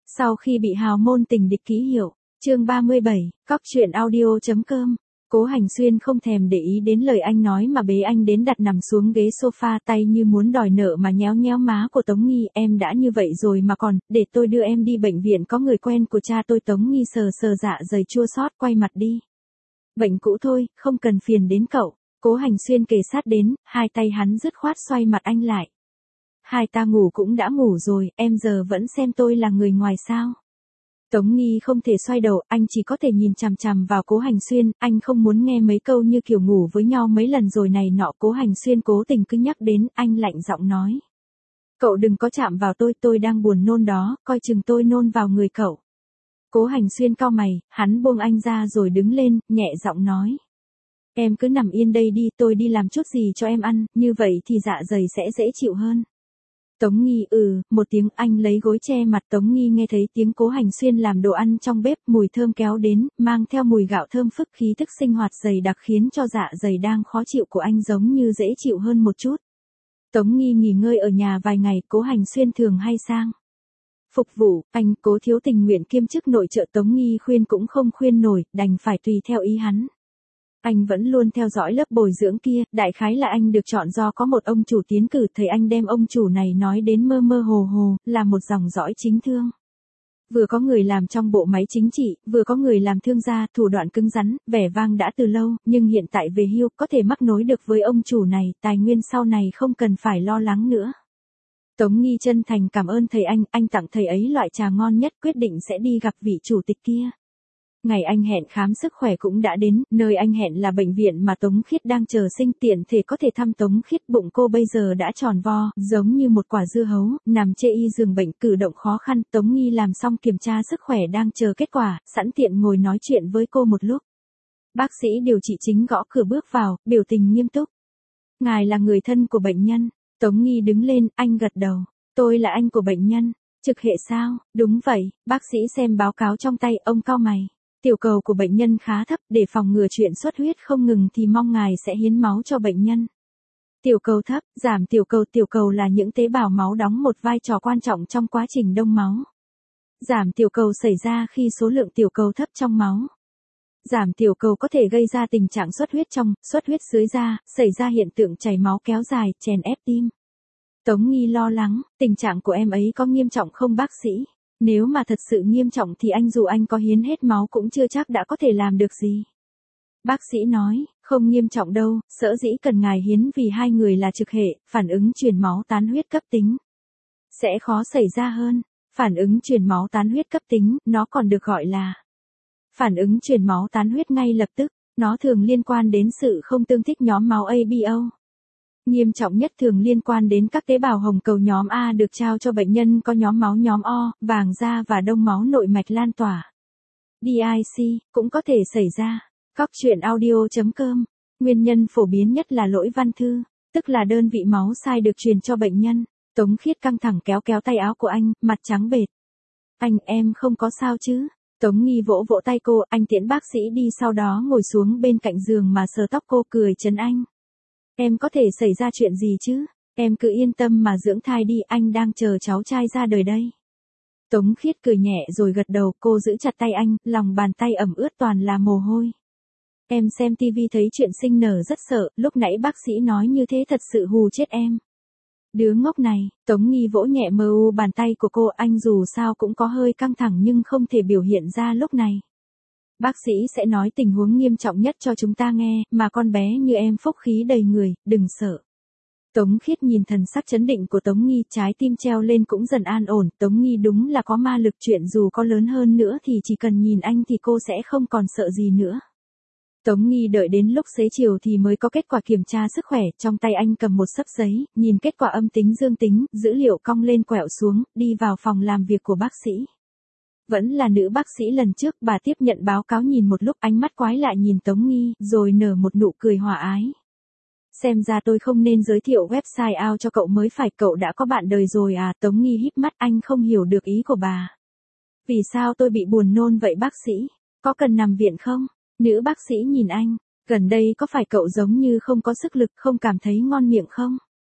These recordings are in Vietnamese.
Sau khi bị hào môn tình địch ký hiệu, chương 37, cóc truyện audio.com. Cố Hành Xuyên không thèm để ý đến lời anh nói mà bế anh đến đặt nằm xuống ghế sofa, tay như muốn đòi nợ mà nhéo nhéo má của Tống Nghi. Em đã như vậy rồi mà còn, để tôi đưa em đi bệnh viện, có người quen của cha tôi. Tống Nghi sờ sờ dạ dày chua xót, quay mặt đi. Bệnh cũ thôi, không cần phiền đến cậu. Cố Hành Xuyên kề sát đến, hai tay hắn dứt khoát xoay mặt anh lại. Hai ta ngủ cũng đã ngủ rồi, em giờ vẫn xem tôi là người ngoài sao? Tống Nghi không thể xoay đầu, anh chỉ có thể nhìn chằm chằm vào Cố Hành Xuyên, anh không muốn nghe mấy câu như kiểu ngủ với nhau mấy lần rồi này nọ. Cố Hành Xuyên cố tình cứ nhắc đến, anh lạnh giọng nói. Cậu đừng có chạm vào tôi đang buồn nôn đó, coi chừng tôi nôn vào người cậu. Cố Hành Xuyên cau mày, hắn buông anh ra rồi đứng lên, nhẹ giọng nói. Em cứ nằm yên đây đi, tôi đi làm chút gì cho em ăn, như vậy thì dạ dày sẽ dễ chịu hơn. Tống Nghi một tiếng, anh lấy gối che mặt. Tống Nghi nghe thấy tiếng Cố Hành Xuyên làm đồ ăn trong bếp, mùi thơm kéo đến, mang theo mùi gạo thơm phức, khí thức sinh hoạt dày đặc khiến cho dạ dày đang khó chịu của anh giống như dễ chịu hơn một chút. Tống Nghi nghỉ ngơi ở nhà vài ngày, Cố Hành Xuyên thường hay sang phục vụ anh. Cố thiếu tình nguyện kiêm chức nội trợ, Tống Nghi khuyên cũng không khuyên nổi, đành phải tùy theo ý hắn. Anh vẫn luôn theo dõi lớp bồi dưỡng kia, đại khái là anh được chọn do có một ông chủ tiến cử, thầy anh đem ông chủ này nói đến mơ mơ hồ hồ, là một dòng dõi chính thương. Vừa có người làm trong bộ máy chính trị, vừa có người làm thương gia, thủ đoạn cứng rắn, vẻ vang đã từ lâu, nhưng hiện tại về hưu, có thể mắc nối được với ông chủ này, tài nguyên sau này không cần phải lo lắng nữa. Tống Nghi chân thành cảm ơn thầy anh tặng thầy ấy loại trà ngon nhất, quyết định sẽ đi gặp vị chủ tịch kia. Ngày anh hẹn khám sức khỏe cũng đã đến, nơi anh hẹn là bệnh viện mà Tống Khiết đang chờ sinh, tiện thể có thể thăm Tống Khiết. Bụng cô bây giờ đã tròn vo, giống như một quả dưa hấu, nằm chê y giường bệnh, cử động khó khăn. Tống Nghi làm xong kiểm tra sức khỏe đang chờ kết quả, sẵn tiện ngồi nói chuyện với cô một lúc. Bác sĩ điều trị chính gõ cửa bước vào, biểu tình nghiêm túc. Ngài là người thân của bệnh nhân. Tống Nghi đứng lên, anh gật đầu. Tôi là anh của bệnh nhân. Trực hệ sao? Đúng vậy. Bác sĩ xem báo cáo trong tay, ông cau mày. Tiểu cầu của bệnh nhân khá thấp, để phòng ngừa chuyện xuất huyết không ngừng thì mong ngài sẽ hiến máu cho bệnh nhân. Tiểu cầu thấp, giảm tiểu cầu là những tế bào máu đóng một vai trò quan trọng trong quá trình đông máu. Giảm tiểu cầu xảy ra khi số lượng tiểu cầu thấp trong máu. Giảm tiểu cầu có thể gây ra tình trạng xuất huyết dưới da, xảy ra hiện tượng chảy máu kéo dài, chèn ép tim. Tống Nghi lo lắng, tình trạng của em ấy có nghiêm trọng không bác sĩ? Nếu mà thật sự nghiêm trọng thì dù anh có hiến hết máu cũng chưa chắc đã có thể làm được gì. Bác sĩ nói, không nghiêm trọng đâu, sở dĩ cần ngài hiến vì hai người là trực hệ, phản ứng truyền máu tán huyết cấp tính sẽ khó xảy ra hơn. Phản ứng truyền máu tán huyết cấp tính, nó còn được gọi là phản ứng truyền máu tán huyết ngay lập tức, nó thường liên quan đến sự không tương thích nhóm máu ABO. Nghiêm trọng nhất thường liên quan đến các tế bào hồng cầu nhóm A được trao cho bệnh nhân có nhóm máu nhóm O, vàng da và đông máu nội mạch lan tỏa. DIC cũng có thể xảy ra. Cóc truyện audio.com. Nguyên nhân phổ biến nhất là lỗi văn thư, tức là đơn vị máu sai được truyền cho bệnh nhân. Tống Khiết căng thẳng kéo tay áo của anh, mặt trắng bệch. Em không có sao chứ? Tống Nghi vỗ vỗ tay cô, anh tiễn bác sĩ đi, sau đó ngồi xuống bên cạnh giường mà sờ tóc cô, cười trấn anh. Em có thể xảy ra chuyện gì chứ? Em cứ yên tâm mà dưỡng thai đi, anh đang chờ cháu trai ra đời đây. Tống Khiết cười nhẹ rồi gật đầu, cô giữ chặt tay anh, lòng bàn tay ẩm ướt toàn là mồ hôi. Em xem tivi thấy chuyện sinh nở rất sợ, lúc nãy bác sĩ nói như thế thật sự hù chết em. Đứa ngốc này, Tống Nghi vỗ nhẹ bàn tay của cô, anh dù sao cũng có hơi căng thẳng nhưng không thể biểu hiện ra lúc này. Bác sĩ sẽ nói tình huống nghiêm trọng nhất cho chúng ta nghe, mà con bé như em phúc khí đầy người, đừng sợ. Tống Khiết nhìn thần sắc chấn định của Tống Nghi, trái tim treo lên cũng dần an ổn. Tống Nghi đúng là có ma lực, chuyện dù có lớn hơn nữa thì chỉ cần nhìn anh thì cô sẽ không còn sợ gì nữa. Tống Nghi đợi đến lúc xế chiều thì mới có kết quả kiểm tra sức khỏe, trong tay anh cầm một xấp giấy, nhìn kết quả âm tính dương tính, dữ liệu cong lên quẹo xuống, đi vào phòng làm việc của bác sĩ. Vẫn là nữ bác sĩ lần trước, bà tiếp nhận báo cáo nhìn một lúc, ánh mắt quái lại nhìn Tống Nghi, rồi nở một nụ cười hòa ái. Xem ra tôi không nên giới thiệu website out cho cậu mới phải, cậu đã có bạn đời rồi à? Tống Nghi híp mắt, anh không hiểu được ý của bà. Vì sao tôi bị buồn nôn vậy bác sĩ? Có cần nằm viện không? Nữ bác sĩ nhìn anh, gần đây có phải cậu giống như không có sức lực, không cảm thấy ngon miệng không?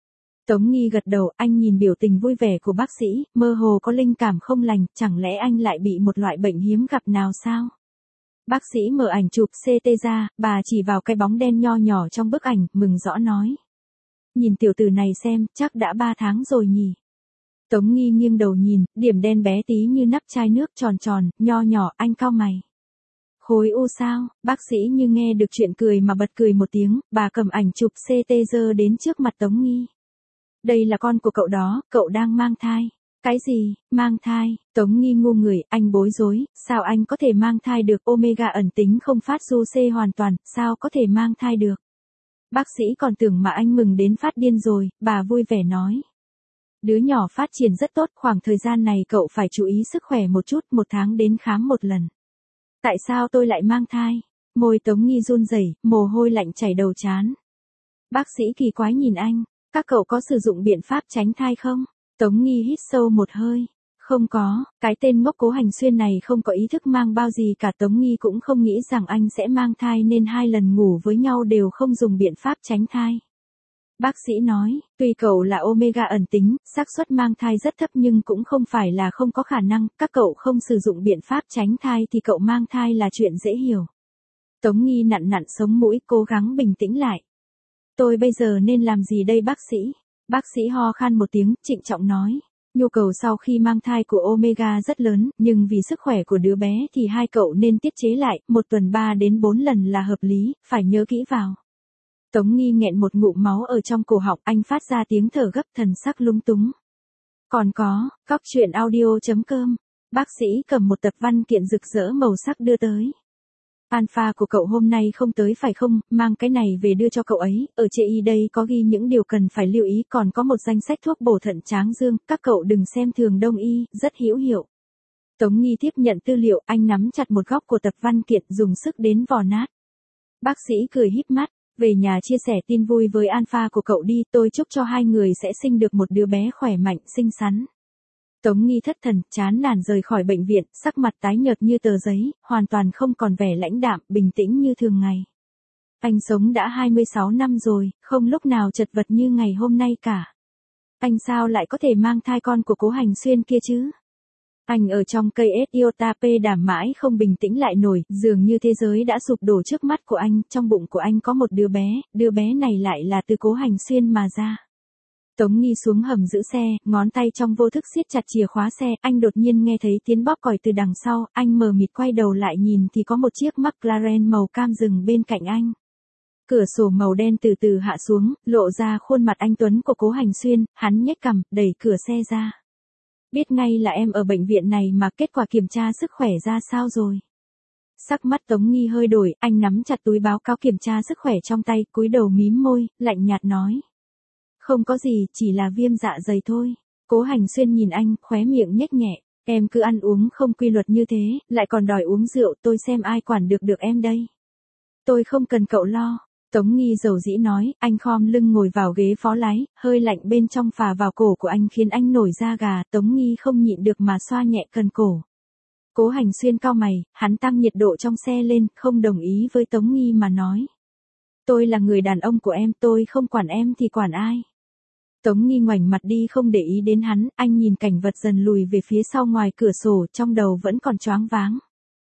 Tống Nghi gật đầu, anh nhìn biểu tình vui vẻ của bác sĩ, mơ hồ có linh cảm không lành, chẳng lẽ anh lại bị một loại bệnh hiếm gặp nào sao? Bác sĩ mở ảnh chụp CT ra, bà chỉ vào cái bóng đen nho nhỏ trong bức ảnh, mừng rõ nói. Nhìn tiểu tử này xem, chắc đã 3 tháng rồi nhỉ. Tống Nghi nghiêng đầu nhìn, điểm đen bé tí như nắp chai nước tròn tròn, nho nhỏ, anh cau mày. Khối u sao? Bác sĩ như nghe được chuyện cười mà bật cười một tiếng, bà cầm ảnh chụp CT giơ đến trước mặt Tống Nghi. Đây là con của cậu đó, cậu đang mang thai. Cái gì, mang thai? Tống Nghi ngu người, anh bối rối, sao anh có thể mang thai được, omega ẩn tính không phát du C hoàn toàn, sao có thể mang thai được? Bác sĩ còn tưởng mà anh mừng đến phát điên rồi, bà vui vẻ nói. Đứa nhỏ phát triển rất tốt, khoảng thời gian này cậu phải chú ý sức khỏe một chút, 1 tháng đến khám một lần. Tại sao tôi lại mang thai? Môi Tống Nghi run rẩy, mồ hôi lạnh chảy đầu trán. Bác sĩ kỳ quái nhìn anh, các cậu có sử dụng biện pháp tránh thai không? Tống Nghi hít sâu một hơi. Không có, cái tên ngốc Cố Hành Xuyên này không có ý thức mang bao gì cả. Tống Nghi cũng không nghĩ rằng anh sẽ mang thai nên 2 lần ngủ với nhau đều không dùng biện pháp tránh thai. Bác sĩ nói, tuy cậu là omega ẩn tính, xác suất mang thai rất thấp nhưng cũng không phải là không có khả năng, các cậu không sử dụng biện pháp tránh thai thì cậu mang thai là chuyện dễ hiểu. Tống Nghi nặn nặn sống mũi, cố gắng bình tĩnh lại. Tôi bây giờ nên làm gì đây bác sĩ? Bác sĩ ho khan một tiếng, trịnh trọng nói. Nhu cầu sau khi mang thai của omega rất lớn, nhưng vì sức khỏe của đứa bé thì 2 cậu nên tiết chế lại, 1 tuần 3 đến 4 lần là hợp lý, phải nhớ kỹ vào. Tống Nghi nghẹn một ngụm máu ở trong cổ họng, anh phát ra tiếng thở gấp, thần sắc lúng túng. Còn có, cóc truyện audio.com. Bác sĩ cầm một tập văn kiện rực rỡ màu sắc đưa tới. Alpha của cậu hôm nay không tới phải không, mang cái này về đưa cho cậu ấy, ở chê y đây có ghi những điều cần phải lưu ý, còn có một danh sách thuốc bổ thận tráng dương, các cậu đừng xem thường đông y, rất hữu hiệu. Tống Nghi tiếp nhận tư liệu, anh nắm chặt một góc của tập văn kiện, dùng sức đến vò nát. Bác sĩ cười híp mắt, về nhà chia sẻ tin vui với Alpha của cậu đi, tôi chúc cho 2 người sẽ sinh được một đứa bé khỏe mạnh, xinh xắn. Tống Nghi thất thần, chán nản rời khỏi bệnh viện, sắc mặt tái nhợt như tờ giấy, hoàn toàn không còn vẻ lãnh đạm, bình tĩnh như thường ngày. Anh sống đã 26 năm rồi, không lúc nào chật vật như ngày hôm nay cả. Anh sao lại có thể mang thai con của Cố Hành Xuyên kia chứ? Anh ở trong cây iota P đảm mãi không bình tĩnh lại nổi, dường như thế giới đã sụp đổ trước mắt của anh, trong bụng của anh có một đứa bé này lại là từ Cố Hành Xuyên mà ra. Tống Nghi xuống hầm giữ xe, ngón tay trong vô thức siết chặt chìa khóa xe, anh đột nhiên nghe thấy tiếng bóp còi từ đằng sau, anh mờ mịt quay đầu lại nhìn thì có một chiếc McLaren màu cam dừng bên cạnh anh. Cửa sổ màu đen từ từ hạ xuống, lộ ra khuôn mặt anh tuấn của Cố Hành Xuyên, hắn nhếch cằm, đẩy cửa xe ra. Biết ngay là em ở bệnh viện này mà, kết quả kiểm tra sức khỏe ra sao rồi? Sắc mắt Tống Nghi hơi đổi, anh nắm chặt túi báo cáo kiểm tra sức khỏe trong tay, cúi đầu mím môi, lạnh nhạt nói. Không có gì, chỉ là viêm dạ dày thôi. Cố Hành Xuyên nhìn anh, khóe miệng nhếch nhẹ, em cứ ăn uống không quy luật như thế, lại còn đòi uống rượu, tôi xem ai quản được em đây. Tôi không cần cậu lo. Tống Nghi dầu dĩ nói, anh khom lưng ngồi vào ghế phó lái, hơi lạnh bên trong phả vào cổ của anh khiến anh nổi da gà, Tống Nghi không nhịn được mà xoa nhẹ cần cổ. Cố Hành Xuyên cau mày, hắn tăng nhiệt độ trong xe lên, không đồng ý với Tống Nghi mà nói. Tôi là người đàn ông của em, tôi không quản em thì quản ai. Tống Nghi ngoảnh mặt đi không để ý đến hắn, anh nhìn cảnh vật dần lùi về phía sau ngoài cửa sổ, trong đầu vẫn còn choáng váng.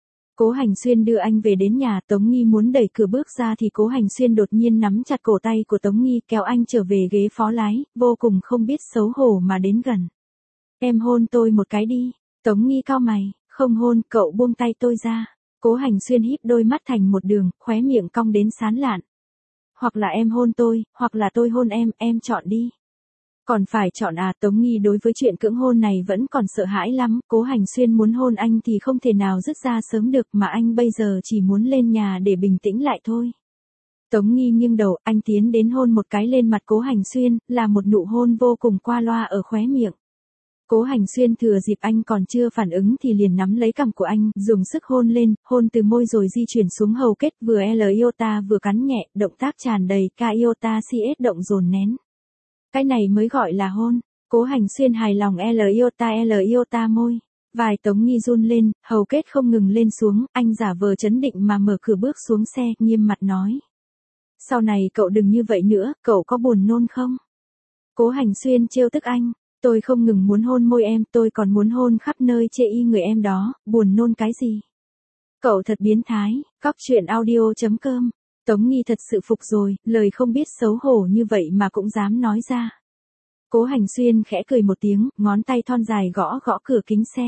Cố Hành Xuyên đưa anh về đến nhà, Tống Nghi muốn đẩy cửa bước ra thì Cố Hành Xuyên đột nhiên nắm chặt cổ tay của Tống Nghi, kéo anh trở về ghế phó lái, vô cùng không biết xấu hổ mà đến gần. Em hôn tôi một cái đi. Tống Nghi cau mày, không hôn, cậu buông tay tôi ra. Cố Hành Xuyên híp đôi mắt thành một đường, khóe miệng cong đến sán lạn. Hoặc là em hôn tôi, hoặc là tôi hôn em chọn đi. Còn phải chọn à? Tống Nghi đối với chuyện cưỡng hôn này vẫn còn sợ hãi lắm, Cố Hành Xuyên muốn hôn anh thì không thể nào dứt ra sớm được mà anh bây giờ chỉ muốn lên nhà để bình tĩnh lại thôi. Tống Nghi nghiêng đầu, anh tiến đến hôn một cái lên mặt Cố Hành Xuyên, là một nụ hôn vô cùng qua loa ở khóe miệng. Cố Hành Xuyên thừa dịp anh còn chưa phản ứng thì liền nắm lấy cằm của anh, dùng sức hôn lên, hôn từ môi rồi di chuyển xuống hầu kết, vừa L iota vừa cắn nhẹ, động tác tràn đầy K iota CS động dồn nén. Cái này mới gọi là hôn. Cố Hành Xuyên hài lòng L iota môi. Vai Tống Nghi run lên, hầu kết không ngừng lên xuống, anh giả vờ trấn định mà mở cửa bước xuống xe, nghiêm mặt nói. Sau này cậu đừng như vậy nữa, cậu có buồn nôn không? Cố Hành Xuyên trêu tức anh. Tôi không ngừng muốn hôn môi em, tôi còn muốn hôn khắp nơi chê y người em đó, buồn nôn cái gì. Cậu thật biến thái, cóc truyện audio.com. Tống Nghi thật sự phục rồi, lời không biết xấu hổ như vậy mà cũng dám nói ra. Cố Hành Xuyên khẽ cười một tiếng, ngón tay thon dài gõ gõ cửa kính xe.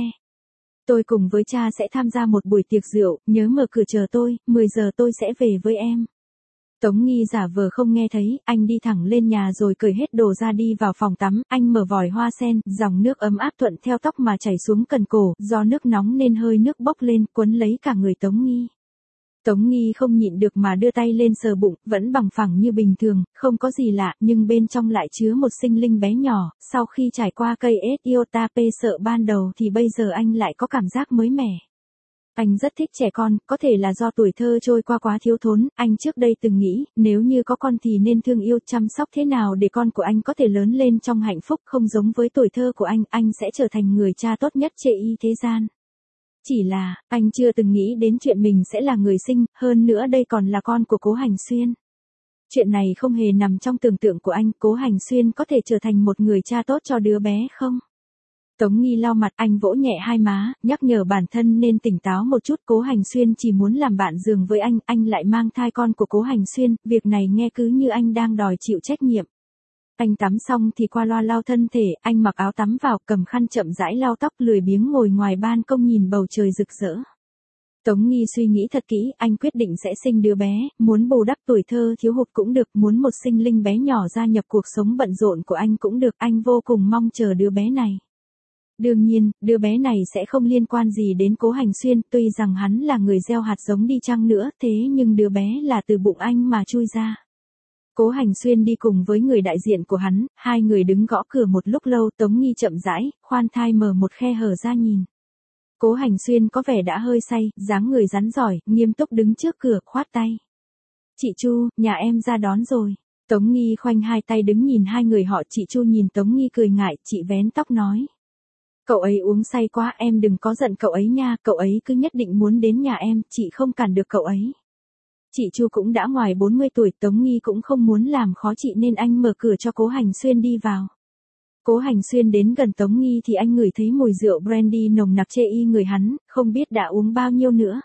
Tôi cùng với cha sẽ tham gia một buổi tiệc rượu, nhớ mở cửa chờ tôi, 10 giờ tôi sẽ về với em. Tống Nghi giả vờ không nghe thấy, anh đi thẳng lên nhà rồi cởi hết đồ ra đi vào phòng tắm, anh mở vòi hoa sen, dòng nước ấm áp thuận theo tóc mà chảy xuống cần cổ, do nước nóng nên hơi nước bốc lên, quấn lấy cả người Tống Nghi. Tống Nghi không nhịn được mà đưa tay lên sờ bụng, vẫn bằng phẳng như bình thường, không có gì lạ, nhưng bên trong lại chứa một sinh linh bé nhỏ, sau khi trải qua cây iota p sợ ban đầu thì bây giờ anh lại có cảm giác mới mẻ. Anh rất thích trẻ con, có thể là do tuổi thơ trôi qua quá thiếu thốn, anh trước đây từng nghĩ, nếu như có con thì nên thương yêu chăm sóc thế nào để con của anh có thể lớn lên trong hạnh phúc không giống với tuổi thơ của anh sẽ trở thành người cha tốt nhất chê y thế gian. Chỉ là, anh chưa từng nghĩ đến chuyện mình sẽ là người sinh, hơn nữa đây còn là con của Cố Hành Xuyên. Chuyện này không hề nằm trong tưởng tượng của anh, Cố Hành Xuyên có thể trở thành một người cha tốt cho đứa bé không? Tống Nghi lau mặt, anh vỗ nhẹ hai má, nhắc nhở bản thân nên tỉnh táo một chút. Cố Hành Xuyên chỉ muốn làm bạn giường với anh lại mang thai con của Cố Hành Xuyên, việc này nghe cứ như anh đang đòi chịu trách nhiệm. Anh tắm xong thì qua loa lau thân thể, anh mặc áo tắm vào, cầm khăn chậm rãi lau tóc, lười biếng ngồi ngoài ban công nhìn bầu trời rực rỡ. Tống Nghi suy nghĩ thật kỹ, anh quyết định sẽ sinh đứa bé, muốn bù đắp tuổi thơ thiếu hụt cũng được, muốn một sinh linh bé nhỏ gia nhập cuộc sống bận rộn của anh cũng được, anh vô cùng mong chờ đứa bé này. Đương nhiên, đứa bé này sẽ không liên quan gì đến Cố Hành Xuyên, tuy rằng hắn là người gieo hạt giống đi chăng nữa, thế nhưng đứa bé là từ bụng anh mà chui ra. Cố Hành Xuyên đi cùng với người đại diện của hắn, hai người đứng gõ cửa một lúc lâu. Tống Nghi chậm rãi, khoan thai mở một khe hở ra nhìn. Cố Hành Xuyên có vẻ đã hơi say, dáng người rắn giỏi, nghiêm túc đứng trước cửa, khoát tay. Chị Chu, nhà em ra đón rồi. Tống Nghi khoanh hai tay đứng nhìn hai người họ. Chị Chu nhìn Tống Nghi cười ngại, chị vén tóc nói. Cậu ấy uống say quá, em đừng có giận cậu ấy nha, cậu ấy cứ nhất định muốn đến nhà em, chị không cản được cậu ấy. Chị Chu cũng đã ngoài 40 tuổi, Tống Nghi cũng không muốn làm khó chị nên anh mở cửa cho Cố Hành Xuyên đi vào. Cố Hành Xuyên đến gần Tống Nghi thì anh ngửi thấy mùi rượu brandy nồng nặc chê y người hắn, không biết đã uống bao nhiêu nữa.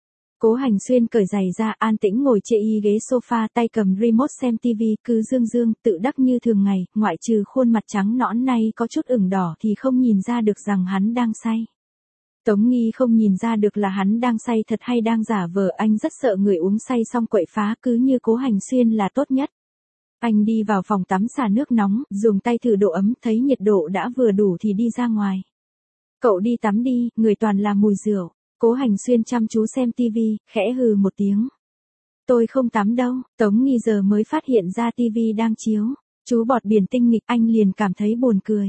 Cố Hành Xuyên cởi giày ra, an tĩnh ngồi chê y ghế sofa, tay cầm remote xem tivi, cứ dương tự đắc như thường ngày, ngoại trừ khuôn mặt trắng nõn nay có chút ửng đỏ thì không nhìn ra được rằng hắn đang say. Tống Nghi không nhìn ra được là hắn đang say thật hay đang giả vờ, anh rất sợ người uống say xong quậy phá, cứ như Cố Hành Xuyên là tốt nhất. Anh đi vào phòng tắm xả nước nóng, dùng tay thử độ ấm, thấy nhiệt độ đã vừa đủ thì đi ra ngoài. Cậu đi tắm đi, người toàn là mùi rượu. Cố Hành Xuyên chăm chú xem tivi, khẽ hừ một tiếng. Tôi không tắm đâu. Tống Nghi giờ mới phát hiện ra tivi đang chiếu. Chú bọt biển tinh nghịch, anh liền cảm thấy buồn cười.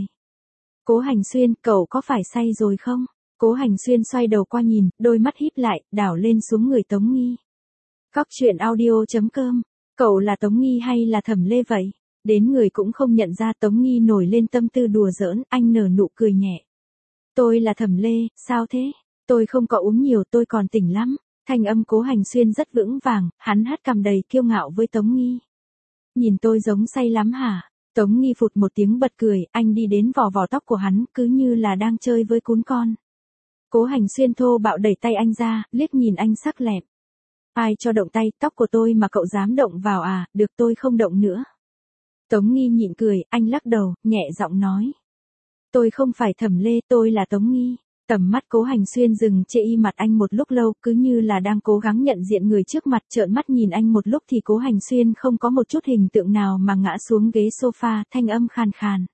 Cố Hành Xuyên, cậu có phải say rồi không? Cố Hành Xuyên xoay đầu qua nhìn, đôi mắt híp lại, đảo lên xuống người Tống Nghi. Cóc truyện audio.com. Cậu là Tống Nghi hay là Thẩm Lê vậy? Đến người cũng không nhận ra. Tống Nghi nổi lên tâm tư đùa giỡn, anh nở nụ cười nhẹ. Tôi là Thẩm Lê, sao thế? Tôi không có uống nhiều, tôi còn tỉnh lắm. Thanh âm Cố Hành Xuyên rất vững vàng, hắn hất cằm đầy kiêu ngạo với Tống Nghi. Nhìn tôi giống say lắm hả? Tống Nghi phụt một tiếng bật cười, anh đi đến vò tóc của hắn, cứ như là đang chơi với cún con. Cố Hành Xuyên thô bạo đẩy tay anh ra, liếc nhìn anh sắc lẹm. Ai cho động tay, tóc của tôi mà cậu dám động vào à, được tôi không động nữa. Tống Nghi nhịn cười, anh lắc đầu, nhẹ giọng nói. Tôi không phải Thẩm Lê, tôi là Tống Nghi. Tầm mắt Cố Hành Xuyên dừng chê y mặt anh một lúc lâu, cứ như là đang cố gắng nhận diện người trước mặt. Trợn mắt nhìn anh một lúc thì Cố Hành Xuyên không có một chút hình tượng nào mà ngã xuống ghế sofa, thanh âm khàn khàn.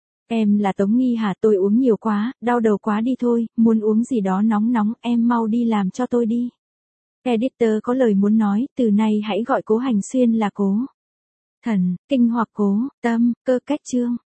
Em là Tống Nghi hả? Tôi uống nhiều quá, đau đầu quá đi thôi, muốn uống gì đó nóng nóng, em mau đi làm cho tôi đi. Editor có lời muốn nói, từ nay hãy gọi Cố Hành Xuyên là Cố Thần, Kinh hoặc Cố Tâm, Cơ Cách Chương.